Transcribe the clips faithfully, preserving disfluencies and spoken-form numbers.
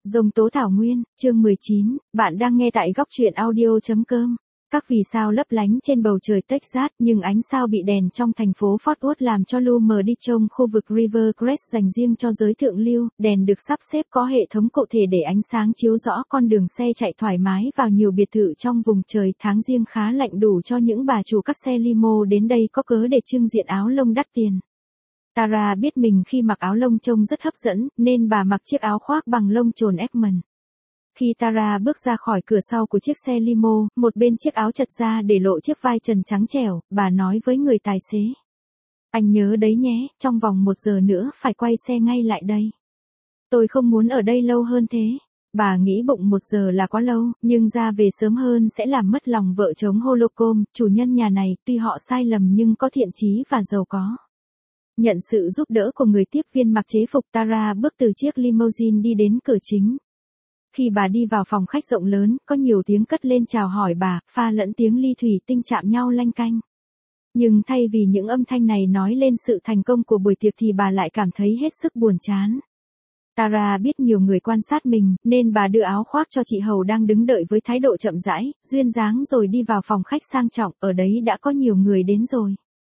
Dông tố thảo nguyên, chương mười chín, bạn đang nghe tại góc truyện audio.com. Các vì sao lấp lánh trên bầu trời Texas, nhưng ánh sao bị đèn trong thành phố Fort Worth làm cho lu mờ đi trông khu vực Rivercrest dành riêng cho giới thượng lưu, đèn được sắp xếp có hệ thống cụ thể để ánh sáng chiếu rõ con đường xe chạy thoải mái vào nhiều biệt thự trong vùng trời tháng riêng khá lạnh đủ cho những bà chủ các xe limo đến đây có cớ để trưng diện áo lông đắt tiền. Tara biết mình khi mặc áo lông trông rất hấp dẫn, nên bà mặc chiếc áo khoác bằng lông chồn Ekman. Khi Tara bước ra khỏi cửa sau của chiếc xe limo, một bên chiếc áo chật ra để lộ chiếc vai trần trắng trẻo, bà nói với người tài xế. Anh nhớ đấy nhé, trong vòng một giờ nữa phải quay xe ngay lại đây. Tôi không muốn ở đây lâu hơn thế. Bà nghĩ bụng một giờ là quá lâu, nhưng ra về sớm hơn sẽ làm mất lòng vợ chồng Holcomb, chủ nhân nhà này, tuy họ sai lầm nhưng có thiện chí và giàu có. Nhận sự giúp đỡ của người tiếp viên mặc chế phục, Tara bước từ chiếc limousine đi đến cửa chính. Khi bà đi vào phòng khách rộng lớn, có nhiều tiếng cất lên chào hỏi bà, pha lẫn tiếng ly thủy tinh chạm nhau lanh canh. Nhưng thay vì những âm thanh này nói lên sự thành công của buổi tiệc thì bà lại cảm thấy hết sức buồn chán. Tara biết nhiều người quan sát mình, nên bà đưa áo khoác cho chị hầu đang đứng đợi với thái độ chậm rãi, duyên dáng rồi đi vào phòng khách sang trọng, ở đấy đã có nhiều người đến rồi.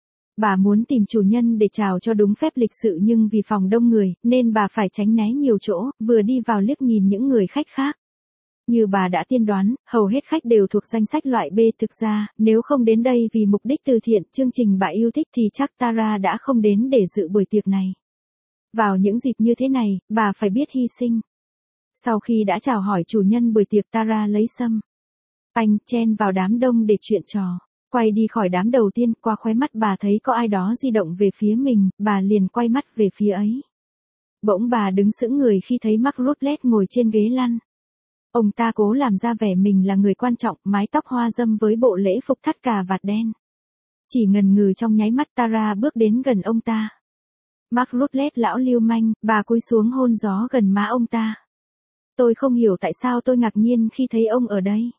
Bà muốn tìm chủ nhân để chào cho đúng phép lịch sự nhưng vì phòng đông người, nên bà phải tránh né nhiều chỗ, vừa đi vào liếc nhìn những người khách khác. Như bà đã tiên đoán, hầu hết khách đều thuộc danh sách loại B. Thực ra, nếu không đến đây vì mục đích từ thiện, chương trình bà yêu thích thì chắc Tara đã không đến để dự buổi tiệc này. Vào những dịp như thế này, bà phải biết hy sinh. Sau khi đã chào hỏi chủ nhân buổi tiệc, Tara lấy sâm anh chen vào đám đông để chuyện trò. Quay đi khỏi đám đầu tiên, qua khóe mắt bà thấy có ai đó di động về phía mình, bà liền quay mắt về phía ấy. Bỗng bà đứng sững người khi thấy Mark Rutledge ngồi trên ghế lăn. Ông ta cố làm ra vẻ mình là người quan trọng, mái tóc hoa râm với bộ lễ phục thắt cà vạt đen. Chỉ ngần ngừ trong nháy mắt, Tara bước đến gần ông ta. Mark Rutledge lão lưu manh, bà cúi xuống hôn gió gần má ông ta. Tôi không hiểu tại sao tôi ngạc nhiên khi thấy ông ở đây.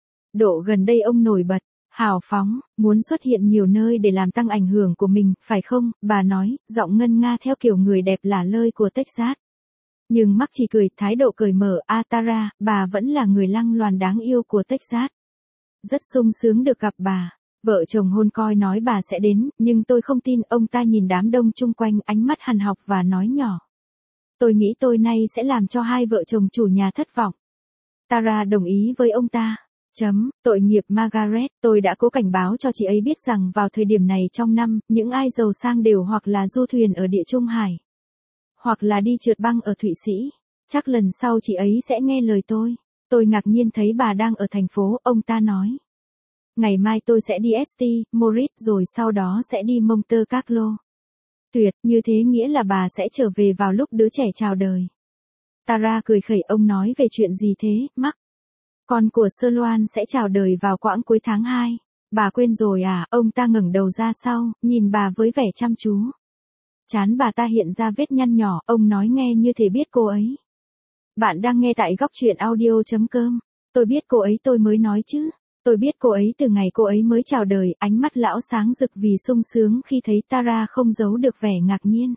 Độ gần đây ông nổi bật, hào phóng, muốn xuất hiện nhiều nơi để làm tăng ảnh hưởng của mình, phải không? Bà nói, giọng ngân nga theo kiểu người đẹp lả lơi của Texas. Nhưng Mark chỉ cười, thái độ cởi mở. A Tara, bà vẫn là người lăng loàn đáng yêu của Texas. Rất sung sướng được gặp bà. Vợ chồng hôn coi nói bà sẽ đến, nhưng tôi không tin. Ông ta nhìn đám đông chung quanh, ánh mắt hằn học và nói nhỏ. Tôi nghĩ tôi nay sẽ làm cho hai vợ chồng chủ nhà thất vọng. Tara đồng ý với ông ta. Chấm, tội nghiệp Margaret, tôi đã cố cảnh báo cho chị ấy biết rằng vào thời điểm này trong năm, những ai giàu sang đều hoặc là du thuyền ở Địa Trung Hải, hoặc là đi trượt băng ở Thụy Sĩ. Chắc lần sau chị ấy sẽ nghe lời tôi. Tôi ngạc nhiên thấy bà đang ở thành phố, ông ta nói. Ngày mai tôi sẽ đi Saint Moritz rồi sau đó sẽ đi Monte Carlo. Tuyệt, như thế nghĩa là bà sẽ trở về vào lúc đứa trẻ chào đời. Tara cười khẩy, ông nói về chuyện gì thế, Mark? Con của Sơ Loan sẽ chào đời vào quãng cuối tháng hai. Bà quên rồi à? Ông ta ngẩng đầu ra sau, nhìn bà với vẻ chăm chú. Trán bà ta hiện ra vết nhăn nhỏ, ông nói nghe như thể biết cô ấy. Bạn đang nghe tại góc truyện audio.com. Tôi biết cô ấy, tôi mới nói chứ. Tôi biết cô ấy từ ngày cô ấy mới chào đời. Ánh mắt lão sáng rực vì sung sướng khi thấy Tara không giấu được vẻ ngạc nhiên.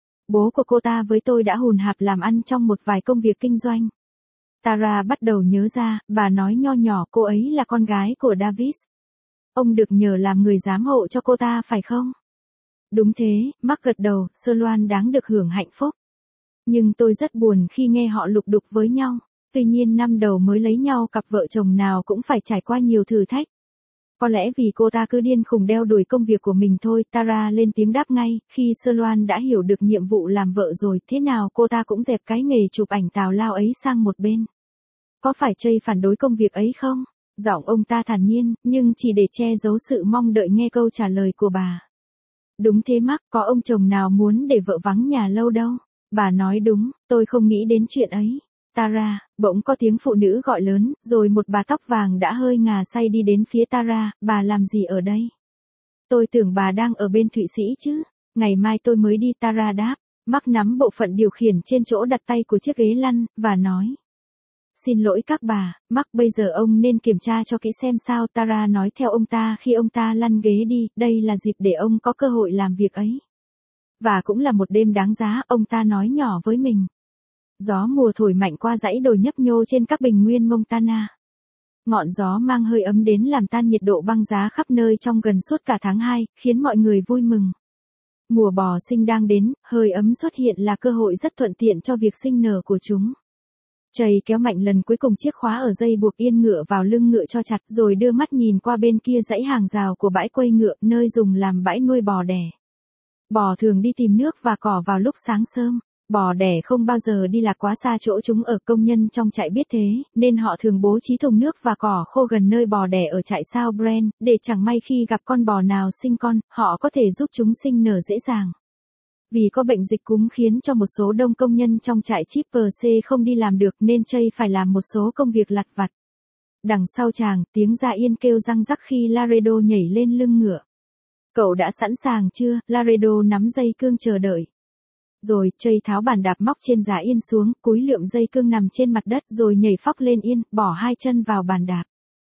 Bố của cô ta với tôi đã hùn hạp làm ăn trong một vài công việc kinh doanh. Tara bắt đầu nhớ ra, bà nói nho nhỏ, cô ấy là con gái của Davis. Ông được nhờ làm người giám hộ cho cô ta phải không? Đúng thế, Mark gật đầu, Sơ Loan đáng được hưởng hạnh phúc. Nhưng tôi rất buồn khi nghe họ lục đục với nhau. Tuy nhiên năm đầu mới lấy nhau cặp vợ chồng nào cũng phải trải qua nhiều thử thách. Có lẽ vì cô ta cứ điên khùng đeo đuổi công việc của mình thôi. Tara lên tiếng đáp ngay, khi Sơ Loan đã hiểu được nhiệm vụ làm vợ rồi, thế nào cô ta cũng dẹp cái nghề chụp ảnh tào lao ấy sang một bên. Có phải Chây phản đối công việc ấy không? Giọng ông ta thản nhiên, nhưng chỉ để che giấu sự mong đợi nghe câu trả lời của bà. Đúng thế Mark, có ông chồng nào muốn để vợ vắng nhà lâu đâu. Bà nói đúng, tôi không nghĩ đến chuyện ấy. Tara, bỗng có tiếng phụ nữ gọi lớn, rồi một bà tóc vàng đã hơi ngà say đi đến phía Tara, bà làm gì ở đây? Tôi tưởng bà đang ở bên Thụy Sĩ chứ, ngày mai tôi mới đi. Tara đáp. Mark nắm bộ phận điều khiển trên chỗ đặt tay của chiếc ghế lăn, và nói. Xin lỗi các bà, Mark bây giờ ông nên kiểm tra cho kỹ xem sao. Tara nói theo ông ta khi ông ta lăn ghế đi, đây là dịp để ông có cơ hội làm việc ấy. Và cũng là một đêm đáng giá, ông ta nói nhỏ với mình. Gió mùa thổi mạnh qua dãy đồi nhấp nhô trên các bình nguyên Montana. Ngọn gió mang hơi ấm đến làm tan nhiệt độ băng giá khắp nơi trong gần suốt cả tháng hai, khiến mọi người vui mừng. Mùa bò sinh đang đến, hơi ấm xuất hiện là cơ hội rất thuận tiện cho việc sinh nở của chúng. Chầy kéo mạnh lần cuối cùng chiếc khóa ở dây buộc yên ngựa vào lưng ngựa cho chặt rồi đưa mắt nhìn qua bên kia dãy hàng rào của bãi quây ngựa nơi dùng làm bãi nuôi bò đẻ. Bò thường đi tìm nước và cỏ vào lúc sáng sớm. Bò đẻ không bao giờ đi lạc quá xa chỗ chúng ở, công nhân trong trại biết thế, nên họ thường bố trí thùng nước và cỏ khô gần nơi bò đẻ ở trại South Brent, để chẳng may khi gặp con bò nào sinh con, họ có thể giúp chúng sinh nở dễ dàng. Vì có bệnh dịch cúm khiến cho một số đông công nhân trong trại Chipper C không đi làm được nên Chase phải làm một số công việc lặt vặt. Đằng sau chàng, tiếng dạ yên kêu răng rắc khi Laredo nhảy lên lưng ngựa. Cậu đã sẵn sàng chưa? Laredo nắm dây cương chờ đợi. Rồi, Chase tháo bàn đạp móc trên giá yên xuống, cúi lượm dây cương nằm trên mặt đất rồi nhảy phóc lên yên, bỏ hai chân vào bàn đạp.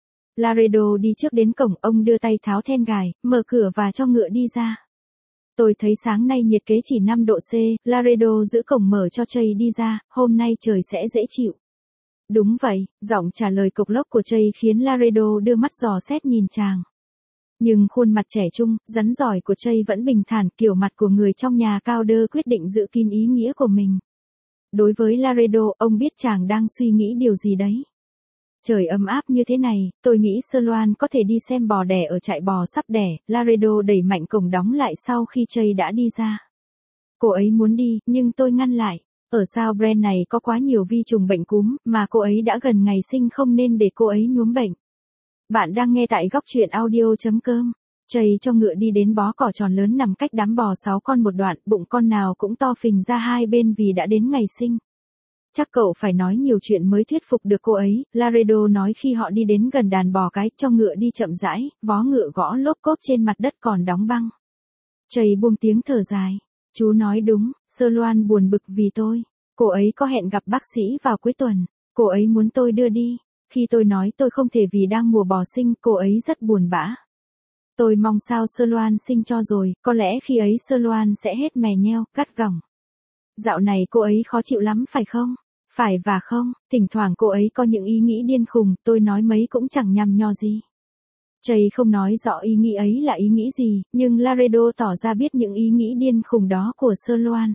Laredo đi trước đến cổng, ông đưa tay tháo then gài, mở cửa và cho ngựa đi ra. Tôi thấy sáng nay nhiệt kế chỉ năm độ C, Laredo giữ cổng mở cho Chase đi ra, hôm nay trời sẽ dễ chịu. Đúng vậy, giọng trả lời cộc lốc của Chase khiến Laredo đưa mắt dò xét nhìn chàng. Nhưng khuôn mặt trẻ trung, rắn giỏi của Chase vẫn bình thản, kiểu mặt của người trong nhà cao đơ quyết định giữ kín ý nghĩa của mình. Đối với Laredo, ông biết chàng đang suy nghĩ điều gì đấy. Trời ấm áp như thế này, tôi nghĩ Sloan có thể đi xem bò đẻ ở trại bò sắp đẻ. Laredo đẩy mạnh cổng đóng lại sau khi Chase đã đi ra. Cô ấy muốn đi, nhưng tôi ngăn lại. Ở South Brent này có quá nhiều vi trùng bệnh cúm, mà cô ấy đã gần ngày sinh không nên để cô ấy nhuốm bệnh. Bạn đang nghe tại góc truyện audio chấm com. Chase cho ngựa đi đến bó cỏ tròn lớn nằm cách đám bò sáu con một đoạn, bụng con nào cũng to phình ra hai bên vì đã đến ngày sinh. Chắc cậu phải nói nhiều chuyện mới thuyết phục được cô ấy, Laredo nói khi họ đi đến gần đàn bò cái, cho ngựa đi chậm rãi, vó ngựa gõ lốp cốp trên mặt đất còn đóng băng. Chase buông tiếng thở dài. Chú nói đúng, Sloan buồn bực vì tôi. Cô ấy có hẹn gặp bác sĩ vào cuối tuần. Cô ấy muốn tôi đưa đi. Khi tôi nói tôi không thể vì đang mùa bò sinh, cô ấy rất buồn bã. Tôi mong sao Sloan sinh cho rồi, có lẽ khi ấy Sloan sẽ hết mè nheo, gắt gỏng. Dạo này cô ấy khó chịu lắm phải không? Phải và không, thỉnh thoảng cô ấy có những ý nghĩ điên khùng, tôi nói mấy cũng chẳng nhằm nhò gì. Chase không nói rõ ý nghĩ ấy là ý nghĩ gì, nhưng Laredo tỏ ra biết những ý nghĩ điên khùng đó của Sloan.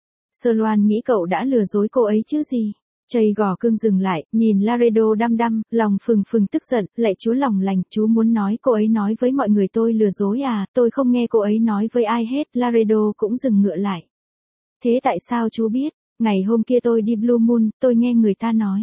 Sloan nghĩ cậu đã lừa dối cô ấy chứ gì. Chase gò cương dừng lại, nhìn Laredo đăm đăm, lòng phừng phừng tức giận, lạy chú lòng lành, chú muốn nói cô ấy nói với mọi người tôi lừa dối à, tôi không nghe cô ấy nói với ai hết. Laredo cũng dừng ngựa lại. Thế tại sao chú biết? Ngày hôm kia tôi đi Blue Moon, tôi nghe người ta nói.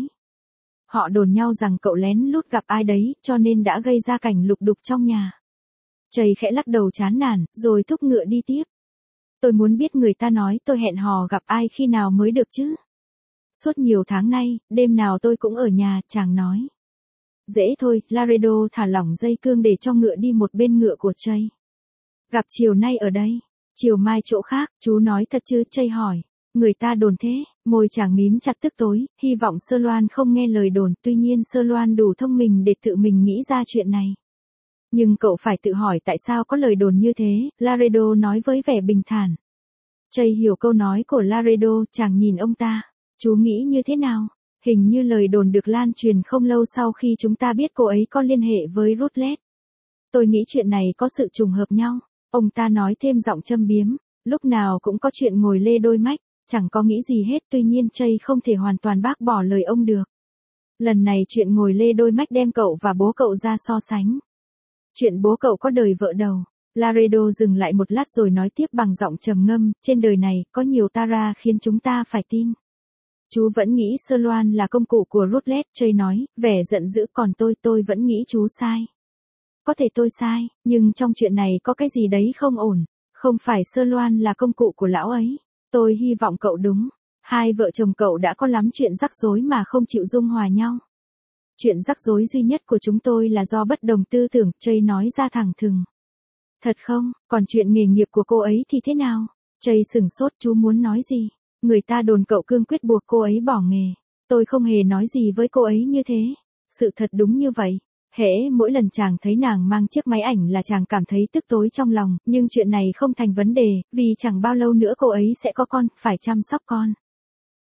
Họ đồn nhau rằng cậu lén lút gặp ai đấy, cho nên đã gây ra cảnh lục đục trong nhà. Chase khẽ lắc đầu chán nản, rồi thúc ngựa đi tiếp. Tôi muốn biết người ta nói tôi hẹn hò gặp ai khi nào mới được chứ. Suốt nhiều tháng nay, đêm nào tôi cũng ở nhà, chàng nói. Dễ thôi, Laredo thả lỏng dây cương để cho ngựa đi một bên ngựa của Chase. Gặp chiều nay ở đây, chiều mai chỗ khác, chú nói thật chứ? Chase hỏi. Người ta đồn thế, môi chàng mím chặt tức tối, hy vọng Sloan không nghe lời đồn, tuy nhiên Sloan đủ thông minh để tự mình nghĩ ra chuyện này. Nhưng cậu phải tự hỏi tại sao có lời đồn như thế, Laredo nói với vẻ bình thản. Chase hiểu câu nói của Laredo, chàng nhìn ông ta. Chú nghĩ như thế nào? Hình như lời đồn được lan truyền không lâu sau khi chúng ta biết cô ấy có liên hệ với Rutledge. Tôi nghĩ chuyện này có sự trùng hợp nhau. Ông ta nói thêm giọng châm biếm, lúc nào cũng có chuyện ngồi lê đôi mách. Chẳng có nghĩ gì hết, tuy nhiên Chase không thể hoàn toàn bác bỏ lời ông được. Lần này chuyện ngồi lê đôi mách đem cậu và bố cậu ra so sánh. Chuyện bố cậu có đời vợ đầu. Laredo dừng lại một lát rồi nói tiếp bằng giọng trầm ngâm, trên đời này, có nhiều Tara khiến chúng ta phải tin. Chú vẫn nghĩ Sloan là công cụ của Rutledge, Chase nói, vẻ giận dữ, còn tôi, tôi vẫn nghĩ chú sai. Có thể tôi sai, nhưng trong chuyện này có cái gì đấy không ổn. Không phải Sloan là công cụ của lão ấy. Tôi hy vọng cậu đúng. Hai vợ chồng cậu đã có lắm chuyện rắc rối mà không chịu dung hòa nhau. Chuyện rắc rối duy nhất của chúng tôi là do bất đồng tư tưởng, Chase nói ra thẳng thừng. Thật không, còn chuyện nghề nghiệp của cô ấy thì thế nào? Chase sửng sốt, chú muốn nói gì? Người ta đồn cậu cương quyết buộc cô ấy bỏ nghề. Tôi không hề nói gì với cô ấy như thế. Sự thật đúng như vậy. Hễ mỗi lần chàng thấy nàng mang chiếc máy ảnh là chàng cảm thấy tức tối trong lòng, nhưng chuyện này không thành vấn đề, vì chẳng bao lâu nữa cô ấy sẽ có con, phải chăm sóc con.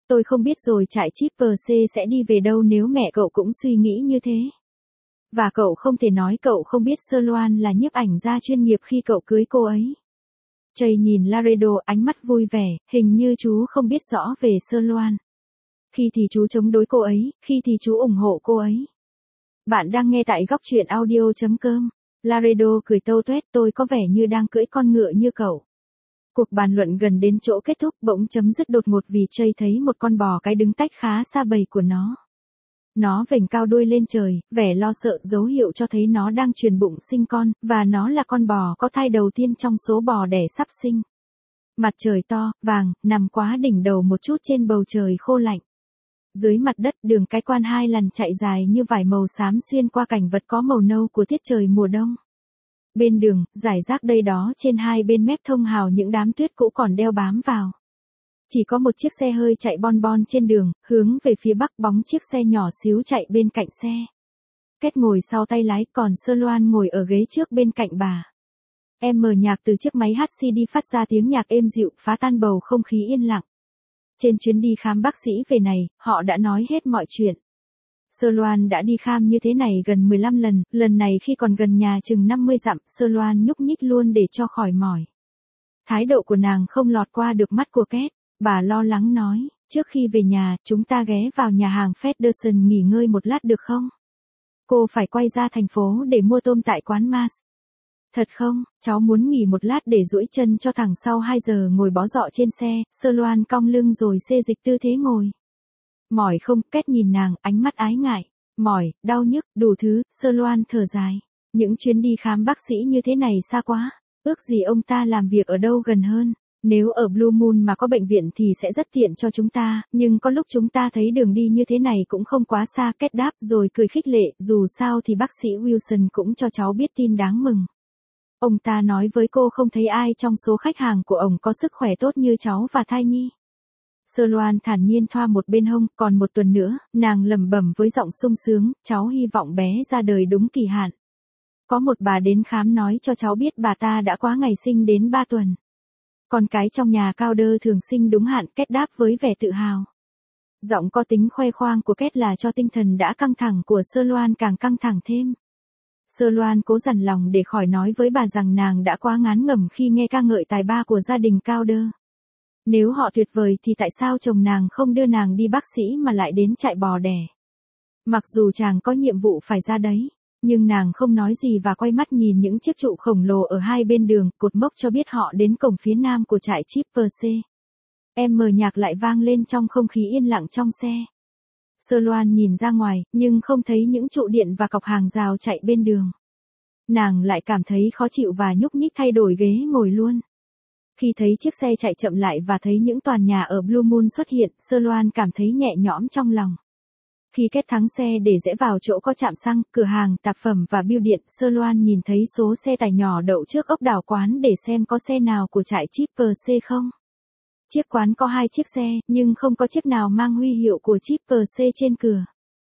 Tôi không biết rồi trại Triple C sẽ đi về đâu nếu mẹ cậu cũng suy nghĩ như thế. Và cậu không thể nói cậu không biết Sơ Loan là nhiếp ảnh gia chuyên nghiệp khi cậu cưới cô ấy. Jay nhìn Laredo ánh mắt vui vẻ, hình như chú không biết rõ về Sơ Loan. Khi thì chú chống đối cô ấy, khi thì chú ủng hộ cô ấy. Bạn đang nghe tại góc truyện audio chấm com. Laredo cười tâu tuét, tôi có vẻ như đang cưỡi con ngựa như cậu. Cuộc bàn luận gần đến chỗ kết thúc bỗng chấm dứt đột ngột vì Jay thấy một con bò cái đứng tách khá xa bầy của nó. Nó vểnh cao đuôi lên trời, vẻ lo sợ dấu hiệu cho thấy nó đang truyền bụng sinh con, và nó là con bò có thai đầu tiên trong số bò đẻ sắp sinh. Mặt trời to, vàng, nằm quá đỉnh đầu một chút trên bầu trời khô lạnh. Dưới mặt đất đường cái quan hai lần chạy dài như vải màu xám xuyên qua cảnh vật có màu nâu của tiết trời mùa đông. Bên đường, rải rác đây đó trên hai bên mép thông hào những đám tuyết cũ còn đeo bám vào. Chỉ có một chiếc xe hơi chạy bon bon trên đường, hướng về phía bắc bóng chiếc xe nhỏ xíu chạy bên cạnh xe. Kết ngồi sau tay lái còn Sơ Loan ngồi ở ghế trước bên cạnh bà. Em mở nhạc từ chiếc máy hát xê đê phát ra tiếng nhạc êm dịu phá tan bầu không khí yên lặng. Trên chuyến đi khám bác sĩ về này, họ đã nói hết mọi chuyện. Sơ Loan đã đi khám như thế này gần mười lăm lần, lần này khi còn gần nhà chừng năm mươi dặm, Sơ Loan nhúc nhích luôn để cho khỏi mỏi. Thái độ của nàng không lọt qua được mắt của Két, bà lo lắng nói, trước khi về nhà, chúng ta ghé vào nhà hàng Federson nghỉ ngơi một lát được không? Cô phải quay ra thành phố để mua tôm tại quán Mars. Thật không, cháu muốn nghỉ một lát để duỗi chân cho thẳng sau hai giờ ngồi bó dọ trên xe, Sơ Loan cong lưng rồi xê dịch tư thế ngồi. Mỏi không, Két nhìn nàng, ánh mắt ái ngại. Mỏi, đau nhức, đủ thứ, Sơ Loan thở dài. Những chuyến đi khám bác sĩ như thế này xa quá, ước gì ông ta làm việc ở đâu gần hơn. Nếu ở Blue Moon mà có bệnh viện thì sẽ rất tiện cho chúng ta, nhưng có lúc chúng ta thấy đường đi như thế này cũng không quá xa, Két đáp rồi cười khích lệ, dù sao thì bác sĩ Wilson cũng cho cháu biết tin đáng mừng. Ông ta nói với cô không thấy ai trong số khách hàng của ông có sức khỏe tốt như cháu và thai nhi. Sơ Loan thản nhiên thoa một bên hông, còn một tuần nữa, nàng lẩm bẩm với giọng sung sướng, cháu hy vọng bé ra đời đúng kỳ hạn. Có một bà đến khám nói cho cháu biết bà ta đã quá ngày sinh đến ba tuần. Con cái trong nhà cao đơ thường sinh đúng hạn, Két đáp với vẻ tự hào. Giọng có tính khoe khoang của Két là cho tinh thần đã căng thẳng của Sơ Loan càng căng thẳng thêm. Sơ Loan cố dằn lòng để khỏi nói với bà rằng nàng đã quá ngán ngẩm khi nghe ca ngợi tài ba của gia đình cao đơ. Nếu họ tuyệt vời thì tại sao chồng nàng không đưa nàng đi bác sĩ mà lại đến trại bò đẻ? Mặc dù chàng có nhiệm vụ phải ra đấy, nhưng nàng không nói gì và quay mắt nhìn những chiếc trụ khổng lồ ở hai bên đường, cột mốc cho biết họ đến cổng phía nam của trại Triple C. Em mở nhạc lại vang lên trong không khí yên lặng trong xe. Sơ Loan nhìn ra ngoài, nhưng không thấy những trụ điện và cọc hàng rào chạy bên đường. Nàng lại cảm thấy khó chịu và nhúc nhích thay đổi ghế ngồi luôn. Khi thấy chiếc xe chạy chậm lại và thấy những tòa nhà ở Blue Moon xuất hiện, Sơ Loan cảm thấy nhẹ nhõm trong lòng. Khi Két thắng xe để rẽ vào chỗ có trạm xăng, cửa hàng, tạp phẩm và bưu điện, Sơ Loan nhìn thấy số xe tải nhỏ đậu trước ốc đảo quán để xem có xe nào của trại Triple C không. Chiếc quán có hai chiếc xe, nhưng không có chiếc nào mang huy hiệu của Triple C trên cửa.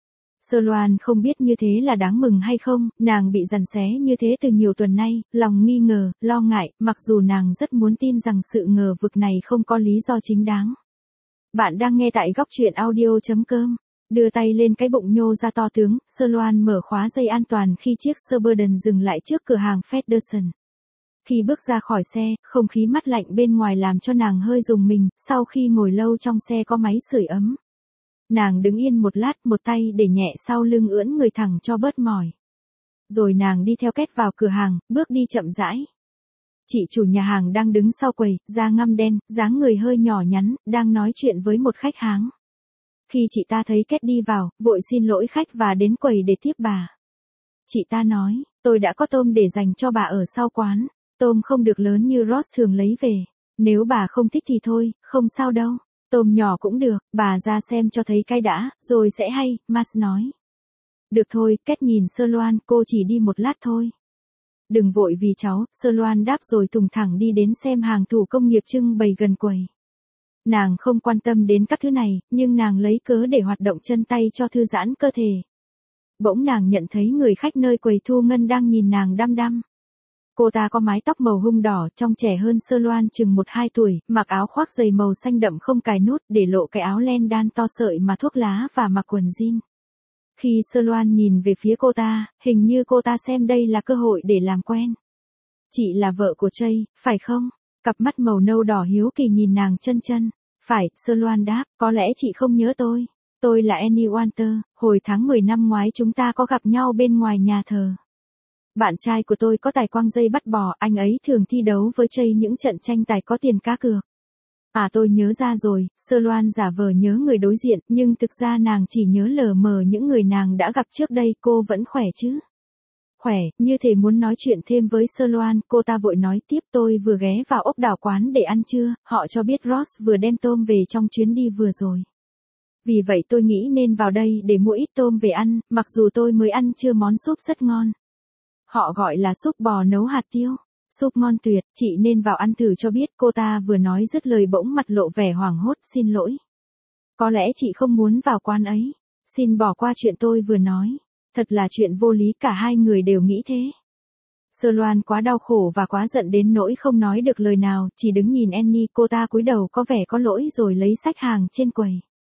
Sơ Loan không biết như thế là đáng mừng hay không, nàng bị giằng xé như thế từ nhiều tuần nay, lòng nghi ngờ, lo ngại, mặc dù nàng rất muốn tin rằng sự ngờ vực này không có lý do chính đáng. Bạn đang nghe tại góc truyện audio chấm com. Đưa tay lên cái bụng nhô ra to tướng, Sơ Loan mở khóa dây an toàn khi chiếc Suburban dừng lại trước cửa hàng Federson. Khi bước ra khỏi xe, không khí mát lạnh bên ngoài làm cho nàng hơi rùng mình, sau khi ngồi lâu trong xe có máy sưởi ấm. Nàng đứng yên một lát, một tay để nhẹ sau lưng ưỡn người thẳng cho bớt mỏi. Rồi nàng đi theo Két vào cửa hàng, bước đi chậm rãi. Chị chủ nhà hàng đang đứng sau quầy, da ngăm đen, dáng người hơi nhỏ nhắn, đang nói chuyện với một khách hàng. Khi chị ta thấy Két đi vào, vội xin lỗi khách và đến quầy để tiếp bà. Chị ta nói, tôi đã có tôm để dành cho bà ở sau quán. Tôm không được lớn như Ross thường lấy về. Nếu bà không thích thì thôi, không sao đâu. Tôm nhỏ cũng được, bà ra xem cho thấy cái đã, rồi sẽ hay, Mas nói. Được thôi, Két nhìn Sơ Loan, cô chỉ đi một lát thôi. Đừng vội vì cháu, Sơ Loan đáp rồi tùng thẳng đi đến xem hàng thủ công nghiệp trưng bày gần quầy. Nàng không quan tâm đến các thứ này, nhưng nàng lấy cớ để hoạt động chân tay cho thư giãn cơ thể. Bỗng nàng nhận thấy người khách nơi quầy thu ngân đang nhìn nàng đăm đăm. Cô ta có mái tóc màu hung đỏ, trông trẻ hơn Sơ Loan chừng một hai tuổi, mặc áo khoác dày màu xanh đậm không cài nút, để lộ cái áo len đan to sợi mà thuốc lá và mặc quần jean. Khi Sơ Loan nhìn về phía cô ta, hình như cô ta xem đây là cơ hội để làm quen. Chị là vợ của Jay, phải không? Cặp mắt màu nâu đỏ hiếu kỳ nhìn nàng chân chân. Phải, Sơ Loan đáp, có lẽ chị không nhớ tôi. Tôi là Annie Walter, hồi tháng mười năm ngoái chúng ta có gặp nhau bên ngoài nhà thờ. Bạn trai của tôi có tài quăng dây bắt bò, anh ấy thường thi đấu với Jay những trận tranh tài có tiền cá cược. À tôi nhớ ra rồi, Sơ Loan giả vờ nhớ người đối diện, nhưng thực ra nàng chỉ nhớ lờ mờ những người nàng đã gặp trước đây. Cô vẫn khỏe chứ? Khỏe, như thể muốn nói chuyện thêm với Sơ Loan, cô ta vội nói tiếp, tôi vừa ghé vào ốc đảo quán để ăn trưa, họ cho biết Ross vừa đem tôm về trong chuyến đi vừa rồi. Vì vậy tôi nghĩ nên vào đây để mua ít tôm về ăn, mặc dù tôi mới ăn trưa món súp rất ngon. Họ gọi là súp bò nấu hạt tiêu. Súp ngon tuyệt, chị nên vào ăn thử cho biết. Cô ta vừa nói dứt lời bỗng mặt lộ vẻ hoảng hốt, xin lỗi. Có lẽ chị không muốn vào quán ấy. Xin bỏ qua chuyện tôi vừa nói. Thật là chuyện vô lý, cả hai người đều nghĩ thế. Sơ Loan quá đau khổ và quá giận đến nỗi không nói được lời nào, chỉ đứng nhìn Annie. Cô ta cúi đầu có vẻ có lỗi rồi lấy xách hàng trên quầy.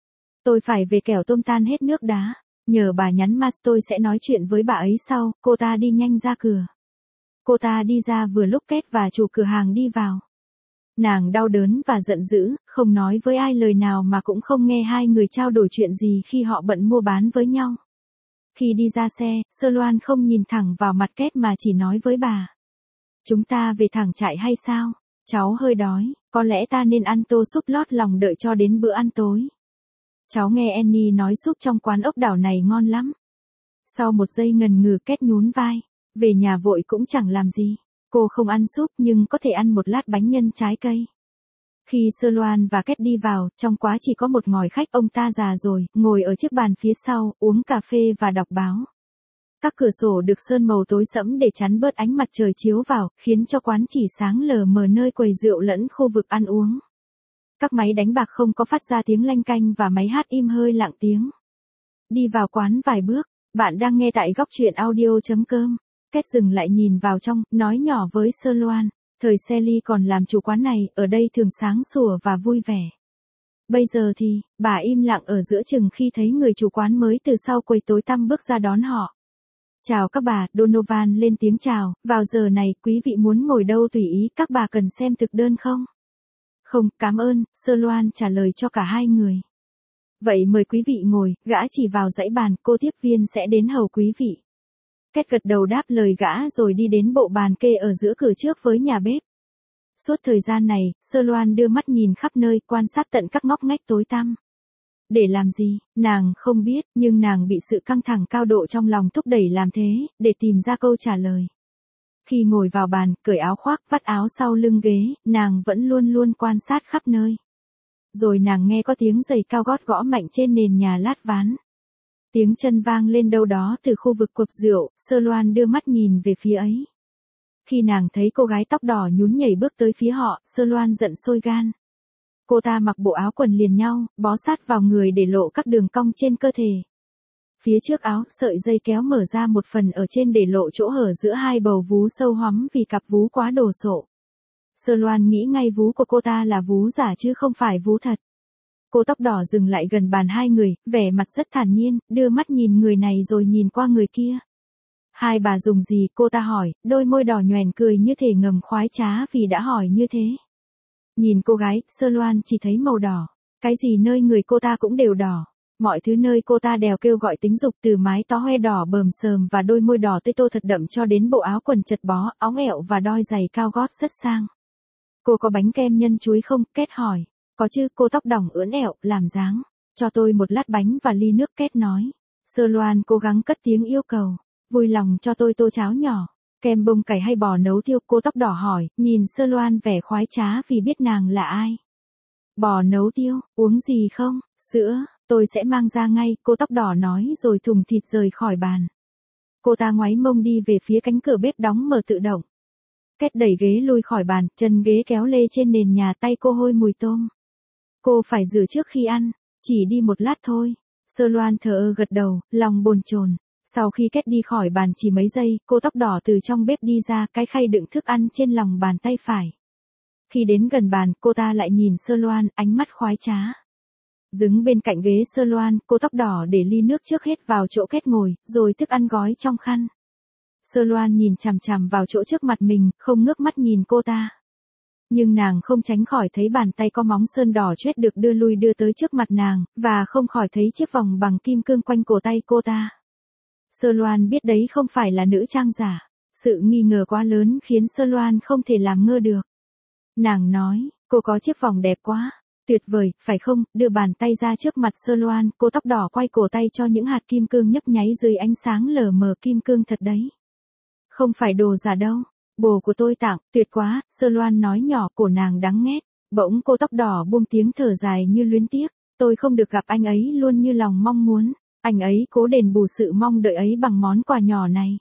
Tôi phải về kẻo tôm tan hết nước đá. Nhờ bà nhắn mass tôi sẽ nói chuyện với bà ấy sau. Cô ta đi nhanh ra cửa. Cô ta đi ra vừa lúc Kết và chủ cửa hàng đi vào. Nàng đau đớn và giận dữ, không nói với ai lời nào mà cũng không nghe hai người trao đổi chuyện gì khi họ bận mua bán với nhau. Khi đi ra xe, Sơ Loan không nhìn thẳng vào mặt Kết mà chỉ nói với bà. Chúng ta về thẳng trại hay sao? Cháu hơi đói, có lẽ ta nên ăn tô súp lót lòng đợi cho đến bữa ăn tối. Cháu nghe Annie nói súp trong quán ốc đảo này ngon lắm. Sau một giây ngần ngừ Kết nhún vai. Về nhà vội cũng chẳng làm gì. Cô không ăn súp nhưng có thể ăn một lát bánh nhân trái cây. Khi Sơ Loan và Kết đi vào, trong quá chỉ có một ngòi khách, ông ta già rồi, ngồi ở chiếc bàn phía sau, uống cà phê và đọc báo. Các cửa sổ được sơn màu tối sẫm để chắn bớt ánh mặt trời chiếu vào, khiến cho quán chỉ sáng lờ mờ nơi quầy rượu lẫn khu vực ăn uống. Các máy đánh bạc không có phát ra tiếng lanh canh và máy hát im hơi lặng tiếng. Đi vào quán vài bước, bạn đang nghe tại góc truyện audio chấm com. Kết dừng lại nhìn vào trong, nói nhỏ với Sơ Loan, thời Sally còn làm chủ quán này, ở đây thường sáng sủa và vui vẻ. Bây giờ thì, bà im lặng ở giữa chừng khi thấy người chủ quán mới từ sau quầy tối tăm bước ra đón họ. Chào các bà, Donovan lên tiếng chào, vào giờ này quý vị muốn ngồi đâu tùy ý, các bà cần xem thực đơn không? Không, cảm ơn, Sơ Loan trả lời cho cả hai người. Vậy mời quý vị ngồi, gã chỉ vào dãy bàn, cô tiếp viên sẽ đến hầu quý vị. Kết gật đầu đáp lời gã rồi đi đến bộ bàn kê ở giữa cửa trước với nhà bếp. Suốt thời gian này, Sơ Loan đưa mắt nhìn khắp nơi, quan sát tận các ngóc ngách tối tăm. Để làm gì, nàng không biết, nhưng nàng bị sự căng thẳng cao độ trong lòng thúc đẩy làm thế, để tìm ra câu trả lời. Khi ngồi vào bàn, cởi áo khoác, vắt áo sau lưng ghế, nàng vẫn luôn luôn quan sát khắp nơi. Rồi nàng nghe có tiếng giày cao gót gõ mạnh trên nền nhà lát ván. Tiếng chân vang lên đâu đó từ khu vực quầy rượu, Sơ Loan đưa mắt nhìn về phía ấy. Khi nàng thấy cô gái tóc đỏ nhún nhảy bước tới phía họ, Sơ Loan giận sôi gan. Cô ta mặc bộ áo quần liền nhau, bó sát vào người để lộ các đường cong trên cơ thể. Phía trước áo, sợi dây kéo mở ra một phần ở trên để lộ chỗ hở giữa hai bầu vú sâu hoắm vì cặp vú quá đồ sộ. Sơ Loan nghĩ ngay vú của cô ta là vú giả chứ không phải vú thật. Cô tóc đỏ dừng lại gần bàn hai người, vẻ mặt rất thản nhiên, đưa mắt nhìn người này rồi nhìn qua người kia. Hai bà dùng gì, cô ta hỏi, đôi môi đỏ nhoẻn cười như thể ngầm khoái trá vì đã hỏi như thế. Nhìn cô gái, Sơ Loan chỉ thấy màu đỏ. Cái gì nơi người cô ta cũng đều đỏ. Mọi thứ nơi cô ta đều kêu gọi tính dục, từ mái tóc hoe đỏ bờm sờm và đôi môi đỏ tê tô thật đậm cho đến bộ áo quần chật bó, óng ẹo và đôi giày cao gót rất sang. Cô có bánh kem nhân chuối không? Kết hỏi. Có chứ, cô tóc đỏng ưỡn ẹo, làm dáng. Cho tôi một lát bánh và ly nước, Kết nói. Sơ Loan cố gắng cất tiếng yêu cầu. Vui lòng cho tôi tô cháo nhỏ. Kem bông cải hay bò nấu tiêu, cô tóc đỏ hỏi, nhìn Sơ Loan vẻ khoái trá vì biết nàng là ai. Bò nấu tiêu, uống gì không? Sữa, tôi sẽ mang ra ngay, cô tóc đỏ nói rồi thùng thịt rời khỏi bàn. Cô ta ngoáy mông đi về phía cánh cửa bếp đóng mở tự động. Kết đẩy ghế lui khỏi bàn, chân ghế kéo lê trên nền nhà, tay cô hôi mùi tôm. Cô phải rửa trước khi ăn, chỉ đi một lát thôi. Sơ Loan thờ ơ gật đầu, lòng bồn chồn. Sau khi Kết đi khỏi bàn chỉ mấy giây, cô tóc đỏ từ trong bếp đi ra, cái khay đựng thức ăn trên lòng bàn tay phải. Khi đến gần bàn, cô ta lại nhìn Sơ Loan, ánh mắt khoái trá. Đứng bên cạnh ghế Sơ Loan, cô tóc đỏ để ly nước trước hết vào chỗ Kết ngồi, rồi thức ăn gói trong khăn. Sơ Loan nhìn chằm chằm vào chỗ trước mặt mình, không ngước mắt nhìn cô ta. Nhưng nàng không tránh khỏi thấy bàn tay có móng sơn đỏ chét được đưa lui đưa tới trước mặt nàng, và không khỏi thấy chiếc vòng bằng kim cương quanh cổ tay cô ta. Sơ Loan biết đấy không phải là nữ trang giả. Sự nghi ngờ quá lớn khiến Sơ Loan không thể làm ngơ được. Nàng nói, cô có chiếc vòng đẹp quá. Tuyệt vời, phải không? Đưa bàn tay ra trước mặt Sơ Loan, cô tóc đỏ quay cổ tay cho những hạt kim cương nhấp nháy dưới ánh sáng lờ mờ kim cương thật đấy. Không phải đồ giả đâu. Bồ của tôi tặng, tuyệt quá, Sơ Loan nói nhỏ, cổ nàng đắng nghét. Bỗng cô tóc đỏ buông tiếng thở dài như luyến tiếc. Tôi không được gặp anh ấy luôn như lòng mong muốn. Anh ấy cố đền bù sự mong đợi ấy bằng món quà nhỏ này.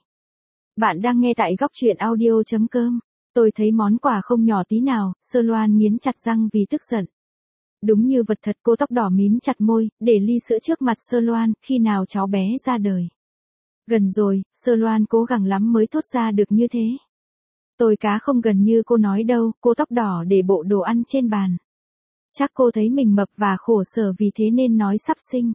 Bạn đang nghe tại góc truyện audio chấm com. Tôi thấy món quà không nhỏ tí nào, Sơ Loan nghiến chặt răng vì tức giận. Đúng như vật thật, cô tóc đỏ mím chặt môi, để ly sữa trước mặt Sơ Loan, khi nào cháu bé ra đời. Gần rồi, Sơ Loan cố gắng lắm mới thốt ra được như thế. Tôi cá không gần như cô nói đâu, cô tóc đỏ để bộ đồ ăn trên bàn. Chắc cô thấy mình mập và khổ sở vì thế nên nói sắp sinh.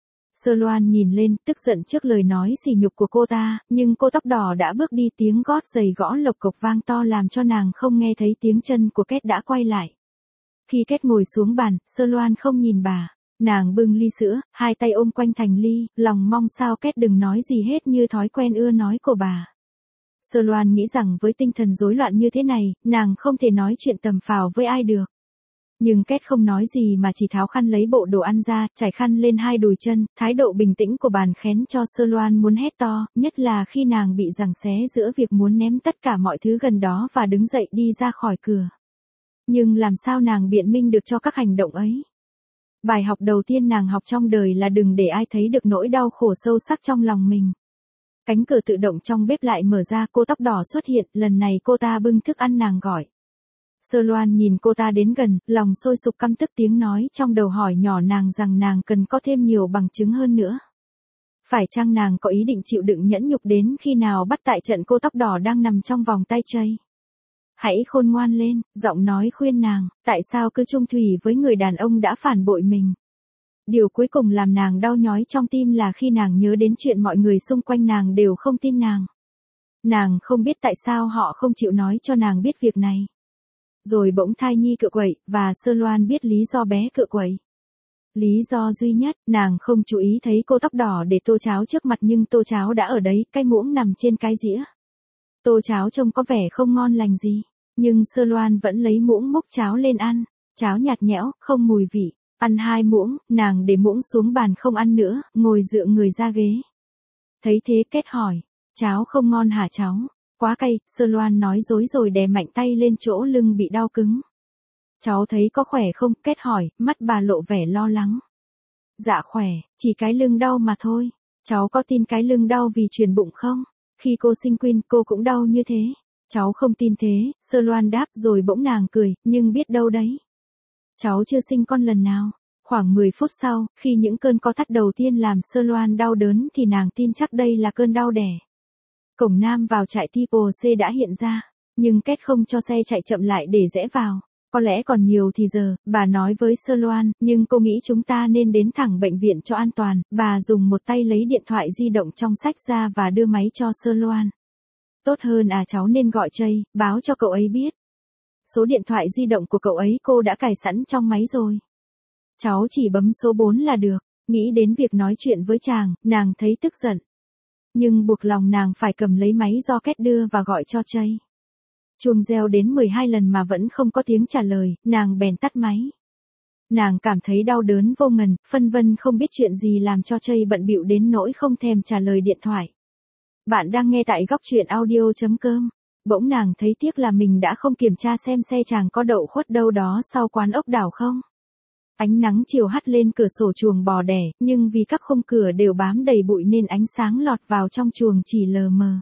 Sơ Loan nhìn lên, tức giận trước lời nói sỉ nhục của cô ta, nhưng cô tóc đỏ đã bước đi, tiếng gót giày gõ lộc cộc vang to làm cho nàng không nghe thấy tiếng chân của Kết đã quay lại. Khi Kết ngồi xuống bàn, Sơ Loan không nhìn bà. Nàng bưng ly sữa, hai tay ôm quanh thành ly, lòng mong sao Kết đừng nói gì hết như thói quen ưa nói của bà. Sơ Loan nghĩ rằng với tinh thần rối loạn như thế này, nàng không thể nói chuyện tầm phào với ai được. Nhưng Kết không nói gì mà chỉ tháo khăn lấy bộ đồ ăn ra, trải khăn lên hai đùi chân, thái độ bình tĩnh của bàn khén cho Sơ Loan muốn hét to, nhất là khi nàng bị giằng xé giữa việc muốn ném tất cả mọi thứ gần đó và đứng dậy đi ra khỏi cửa. Nhưng làm sao nàng biện minh được cho các hành động ấy? Bài học đầu tiên nàng học trong đời là đừng để ai thấy được nỗi đau khổ sâu sắc trong lòng mình. Cánh cửa tự động trong bếp lại mở ra, cô tóc đỏ xuất hiện, lần này cô ta bưng thức ăn nàng gọi. Sơ Loan nhìn cô ta đến gần, lòng sôi sục căm tức, tiếng nói trong đầu hỏi nhỏ nàng rằng nàng cần có thêm nhiều bằng chứng hơn nữa. Phải chăng nàng có ý định chịu đựng nhẫn nhục đến khi nào bắt tại trận cô tóc đỏ đang nằm trong vòng tay Chây? Hãy khôn ngoan lên, giọng nói khuyên nàng, tại sao cứ chung thủy với người đàn ông đã phản bội mình. Điều cuối cùng làm nàng đau nhói trong tim là khi nàng nhớ đến chuyện mọi người xung quanh nàng đều không tin nàng. Nàng không biết tại sao họ không chịu nói cho nàng biết việc này. Rồi bỗng thai nhi cựa quậy, và Sơ Loan biết lý do bé cựa quậy. Lý do duy nhất, nàng không chú ý thấy cô tóc đỏ để tô cháo trước mặt nhưng tô cháo đã ở đấy, cái muỗng nằm trên cái dĩa. Tô cháo trông có vẻ không ngon lành gì, nhưng Sơ Loan vẫn lấy muỗng múc cháo lên ăn. Cháo nhạt nhẽo, không mùi vị. Ăn hai muỗng, nàng để muỗng xuống bàn không ăn nữa, ngồi dựa người ra ghế. Thấy thế Kết hỏi, cháo không ngon hả cháu? Quá cay, Sơ Loan nói dối rồi đè mạnh tay lên chỗ lưng bị đau cứng. Cháu thấy có khỏe không? Kết hỏi, mắt bà lộ vẻ lo lắng. Dạ khỏe, chỉ cái lưng đau mà thôi. Cháu có tin cái lưng đau vì truyền bụng không? Khi cô sinh Quyên cô cũng đau như thế. Cháu không tin thế, Sơ Loan đáp, rồi bỗng nàng cười, nhưng biết đâu đấy. Cháu chưa sinh con lần nào. Khoảng mười phút sau, khi những cơn co thắt đầu tiên làm Sơ Loan đau đớn thì nàng tin chắc đây là cơn đau đẻ. Cổng nam vào trại Triple C đã hiện ra, nhưng Kết không cho xe chạy chậm lại để rẽ vào. Có lẽ còn nhiều thì giờ, bà nói với Sơ Loan, nhưng cô nghĩ chúng ta nên đến thẳng bệnh viện cho an toàn. Bà dùng một tay lấy điện thoại di động trong sách ra và đưa máy cho Sơ Loan. Tốt hơn à, cháu nên gọi Chây, báo cho cậu ấy biết. Số điện thoại di động của cậu ấy cô đã cài sẵn trong máy rồi. Cháu chỉ bấm số bốn là được. Nghĩ đến việc nói chuyện với chàng, nàng thấy tức giận. Nhưng buộc lòng nàng phải cầm lấy máy do Kết đưa và gọi cho Chây. Chuông reo đến mười hai lần mà vẫn không có tiếng trả lời, nàng bèn tắt máy. Nàng cảm thấy đau đớn vô ngần, phân vân không biết chuyện gì làm cho Chây bận bịu đến nỗi không thèm trả lời điện thoại. Bạn đang nghe tại góc truyện audio chấm com. Bỗng nàng thấy tiếc là mình đã không kiểm tra xem xe chàng có đậu khuất đâu đó sau quán ốc đảo không. Ánh nắng chiều hắt lên cửa sổ chuồng bò đẻ, nhưng vì các khung cửa đều bám đầy bụi nên ánh sáng lọt vào trong chuồng chỉ lờ mờ.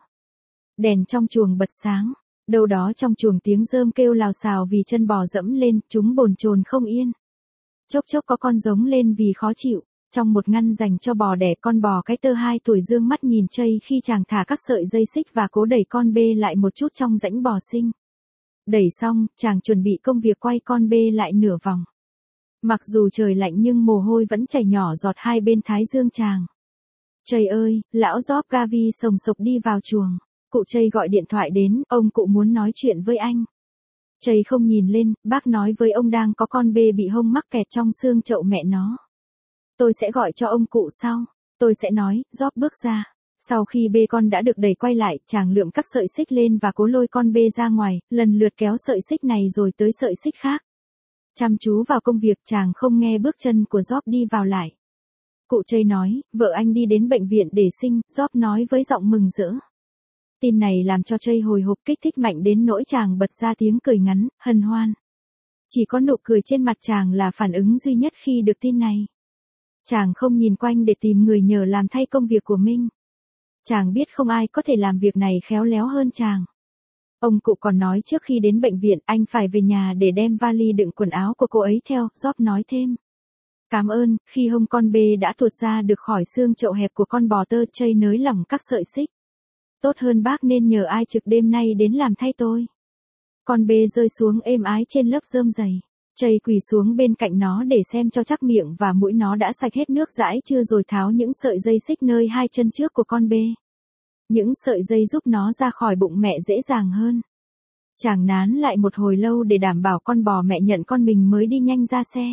Đèn trong chuồng bật sáng, đâu đó trong chuồng tiếng rơm kêu lào xào vì chân bò dẫm lên, chúng bồn chồn không yên. Chốc chốc có con giống lên vì khó chịu, Trong một ngăn dành cho bò đẻ, con bò cái tơ hai tuổi dương mắt nhìn Chây khi chàng thả các sợi dây xích và cố đẩy con bê lại một chút trong rãnh bò sinh. Đẩy xong, chàng chuẩn bị công việc quay con bê lại nửa vòng. Mặc dù trời lạnh nhưng mồ hôi vẫn chảy nhỏ giọt hai bên thái dương chàng. Chây ơi, lão Job Gavi sồng sộc đi vào chuồng. Cụ Chây gọi điện thoại đến, ông cụ muốn nói chuyện với anh. Chây không nhìn lên, bác nói với ông đang có con bê bị hông mắc kẹt trong xương chậu mẹ nó. Tôi sẽ gọi cho ông cụ sau. Tôi sẽ nói, Job bước ra. Sau khi bê con đã được đẩy quay lại, chàng lượm các sợi xích lên và cố lôi con bê ra ngoài, lần lượt kéo sợi xích này rồi tới sợi xích khác. Chăm chú vào công việc, chàng không nghe bước chân của Job đi vào lại. Cụ Chây nói, vợ anh đi đến bệnh viện để sinh, Job nói với giọng mừng rỡ. Tin này làm cho Chây hồi hộp, kích thích mạnh đến nỗi chàng bật ra tiếng cười ngắn, hân hoan. Chỉ có nụ cười trên mặt chàng là phản ứng duy nhất khi được tin này. Chàng không nhìn quanh để tìm người nhờ làm thay công việc của mình. Chàng biết không ai có thể làm việc này khéo léo hơn chàng. Ông cụ còn nói trước khi đến bệnh viện anh phải về nhà để đem vali đựng quần áo của cô ấy theo, Job nói thêm. Cảm ơn, khi hông con bê đã tuột ra được khỏi xương chậu hẹp của con bò tơ, Chây nới lỏng các sợi xích. Tốt hơn bác nên nhờ ai trực đêm nay đến làm thay tôi. Con bê rơi xuống êm ái trên lớp rơm dày. Chây quỳ xuống bên cạnh nó để xem cho chắc miệng và mũi nó đã sạch hết nước dãi chưa rồi tháo những sợi dây xích nơi hai chân trước của con bê. Những sợi dây giúp nó ra khỏi bụng mẹ dễ dàng hơn. Chàng nán lại một hồi lâu để đảm bảo con bò mẹ nhận con mình mới đi nhanh ra xe.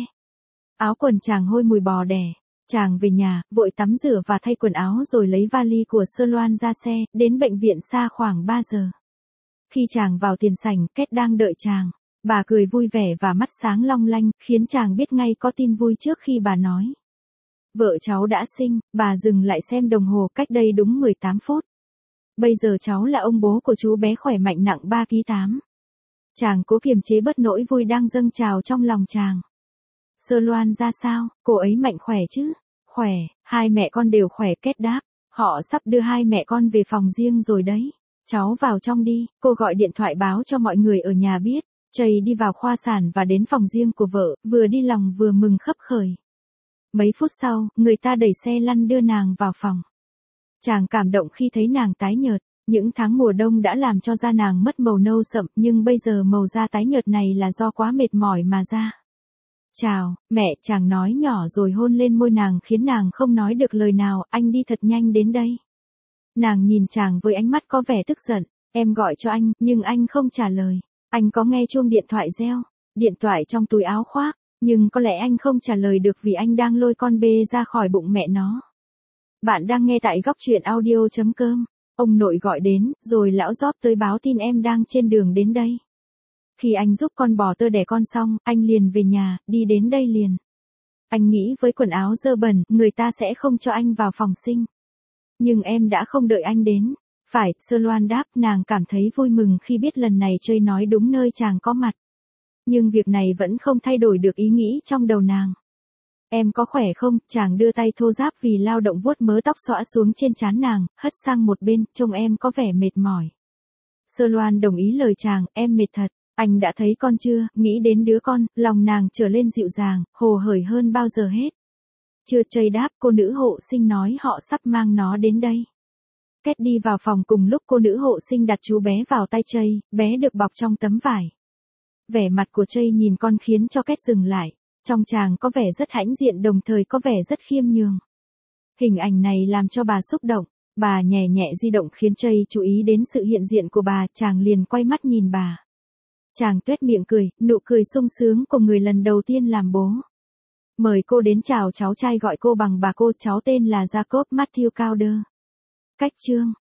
Áo quần chàng hôi mùi bò đẻ. Chàng về nhà, vội tắm rửa và thay quần áo rồi lấy vali của Sơ Loan ra xe, đến bệnh viện xa khoảng ba giờ. Khi chàng vào tiền sảnh, Két đang đợi chàng. Bà cười vui vẻ và mắt sáng long lanh, khiến chàng biết ngay có tin vui trước khi bà nói. Vợ cháu đã sinh, bà dừng lại xem đồng hồ, cách đây đúng mười tám phút. Bây giờ cháu là ông bố của chú bé khỏe mạnh nặng ba ki lô gam. Chàng cố kiềm chế bớt nỗi vui đang dâng trào trong lòng chàng. Sơ Loan ra sao, cô ấy mạnh khỏe chứ? Khỏe, hai mẹ con đều khỏe, Két đáp. Họ sắp đưa hai mẹ con về phòng riêng rồi đấy. Cháu vào trong đi, cô gọi điện thoại báo cho mọi người ở nhà biết. Chây đi vào khoa sản và đến phòng riêng của vợ, vừa đi lòng vừa mừng khấp khởi. Mấy phút sau, người ta đẩy xe lăn đưa nàng vào phòng. Chàng cảm động khi thấy nàng tái nhợt. Những tháng mùa đông đã làm cho da nàng mất màu nâu sậm, nhưng bây giờ màu da tái nhợt này là do quá mệt mỏi mà ra. Chào, mẹ, chàng nói nhỏ rồi hôn lên môi nàng khiến nàng không nói được lời nào, anh đi thật nhanh đến đây. Nàng nhìn chàng với ánh mắt có vẻ tức giận, em gọi cho anh, nhưng anh không trả lời. Anh có nghe chuông điện thoại reo, điện thoại trong túi áo khoác, nhưng có lẽ anh không trả lời được vì anh đang lôi con bê ra khỏi bụng mẹ nó. Bạn đang nghe tại góc truyện audio chấm com. Ông nội gọi đến, rồi lão Job tới báo tin em đang trên đường đến đây. Khi anh giúp con bò tơ đẻ con xong, anh liền về nhà, đi đến đây liền. Anh nghĩ với quần áo dơ bẩn, người ta sẽ không cho anh vào phòng sinh. Nhưng em đã không đợi anh đến. Phải, Sơ Loan đáp, nàng cảm thấy vui mừng khi biết lần này Chây nói đúng nơi chàng có mặt. Nhưng việc này vẫn không thay đổi được ý nghĩ trong đầu nàng. Em có khỏe không? Chàng đưa tay thô ráp vì lao động vuốt mớ tóc xõa xuống trên trán nàng, hất sang một bên, trông em có vẻ mệt mỏi. Sơ Loan đồng ý lời chàng, em mệt thật. Anh đã thấy con chưa? Nghĩ đến đứa con, lòng nàng trở lên dịu dàng, hồ hởi hơn bao giờ hết. Chưa, Chây đáp, cô nữ hộ sinh nói họ sắp mang nó đến đây. Két đi vào phòng cùng lúc cô nữ hộ sinh đặt chú bé vào tay Chây, bé được bọc trong tấm vải. Vẻ mặt của Chây nhìn con khiến cho Két dừng lại. Trong chàng có vẻ rất hãnh diện đồng thời có vẻ rất khiêm nhường. Hình ảnh này làm cho bà xúc động, bà nhẹ nhẹ di động khiến Chây chú ý đến sự hiện diện của bà, chàng liền quay mắt nhìn bà. Chàng tuét miệng cười, nụ cười sung sướng của người lần đầu tiên làm bố. Mời cô đến chào cháu trai, gọi cô bằng bà cô, cháu tên là Jacob Matthew Cowder. Cách chương